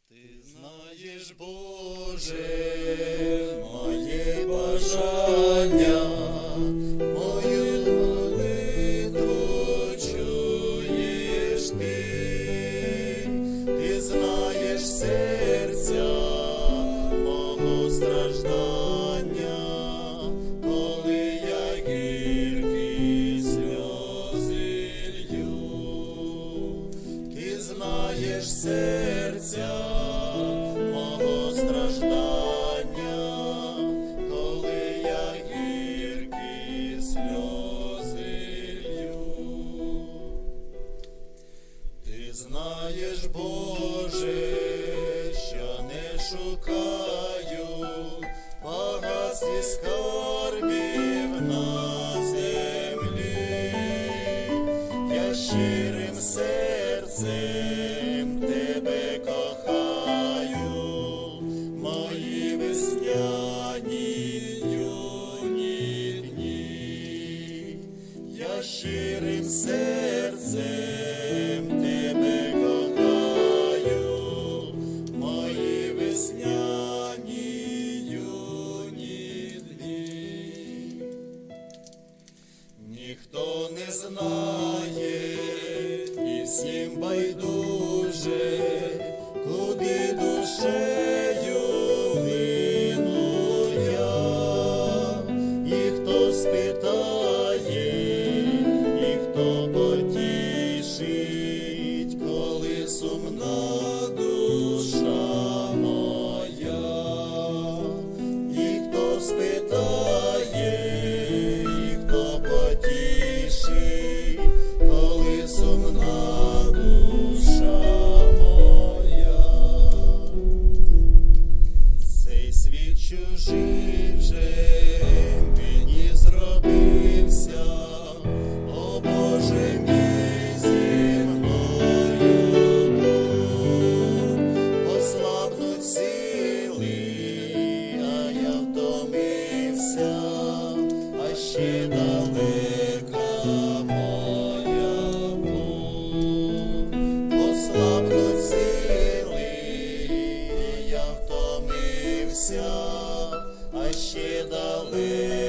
Ти знаєш, Боже, моє бажання, мою молитву чуєш ти знаєш серця мого страждання, коли я гіркі сльози лью. Ти знаєш серця мого страждання, коли я гіркі сльози лью. Ти знаєш, Боже, що не шукаю багатств і скарбів на землі, я щирим серцем тебе кохаю, мої весняні юні дні. Я щирим серцем тебе кохаю, мої весняні юні дні. Ніхто не знає, і всім байдуже, куди душею лину я. І хто спитає, і хто потішить, коли сумна душа моя. І хто спитає, і хто потішить, коли сумна душа моя. Цей світ чужий вже мені зробився, о Боже мій, зі мною будь. Послабнуть сили, а я втомився, а ще далека моя путь. Послабнуть сили, я втомився, а ще далека